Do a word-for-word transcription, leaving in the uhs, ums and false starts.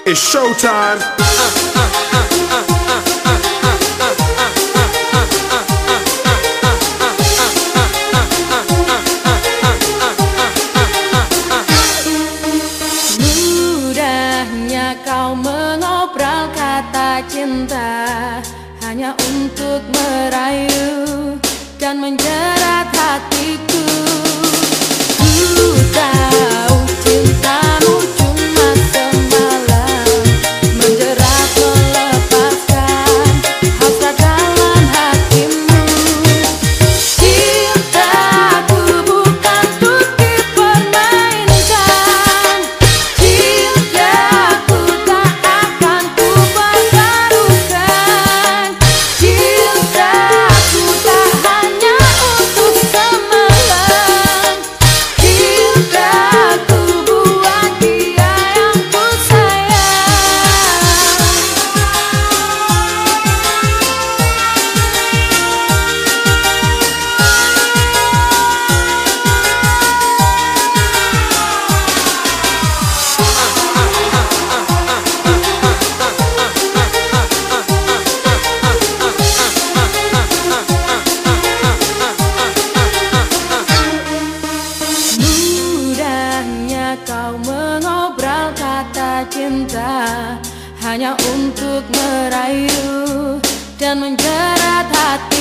It's showtime. Mudahnya kau mengobrol kata cinta hanya untuk merayu dan menjerat hatiku. Ku tahu cintamu cuma semalam, menjerat melepaskan hasrat dalam hatimu. Cintaku bukan untuk dipermainkan, cintaku tak akan ku pertaruhkan. Cintaku tak hanya untuk semalam, cintaku buat dia yang ku sayang. Mudahnya kau mengobrol kata cinta hanya untuk merayu dan menjerat hati.